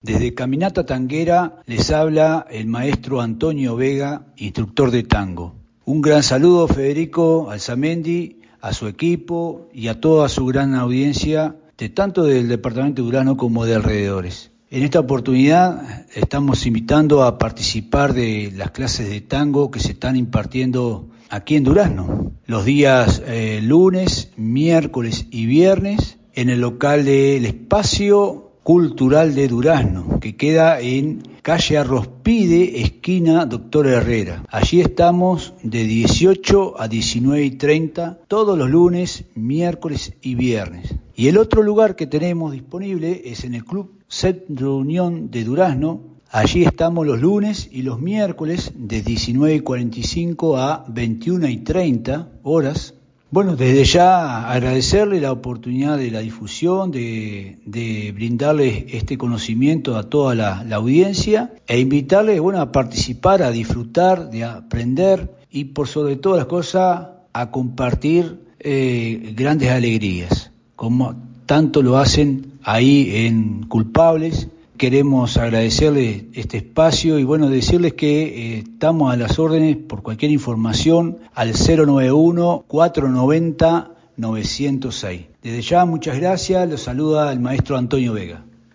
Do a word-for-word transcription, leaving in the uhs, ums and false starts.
Desde Caminata Tanguera les habla el maestro Antonio Vega, instructor de tango. Un gran saludo, Federico Alzamendi, a su equipo y a toda su gran audiencia, de tanto del departamento de Durazno como de alrededores. En esta oportunidad estamos invitando a participar de las clases de tango que se están impartiendo aquí en Durazno, los días eh, lunes, miércoles y viernes, en el local del Espacio Cultural de Durazno, que queda en calle Arrospide, esquina Doctor Herrera. Allí estamos de dieciocho a diecinueve y treinta, todos los lunes, miércoles y viernes. Y el otro lugar que tenemos disponible es en el Club Centro Unión de Durazno. Allí estamos los lunes y los miércoles de diecinueve y cuarenta y cinco a veintiuna y treinta horas. Bueno, desde ya agradecerle la oportunidad de la difusión, de, de brindarles este conocimiento a toda la, la audiencia e invitarles, bueno, a participar, a disfrutar, de aprender y por sobre todas las cosas a compartir eh, grandes alegrías, como tanto lo hacen ahí en Culpables. Queremos agradecerles este espacio y bueno, decirles que eh, estamos a las órdenes por cualquier información al cero noventa y uno, cuatrocientos noventa, novecientos seis. Desde ya, muchas gracias. Los saluda el maestro Antonio Vega.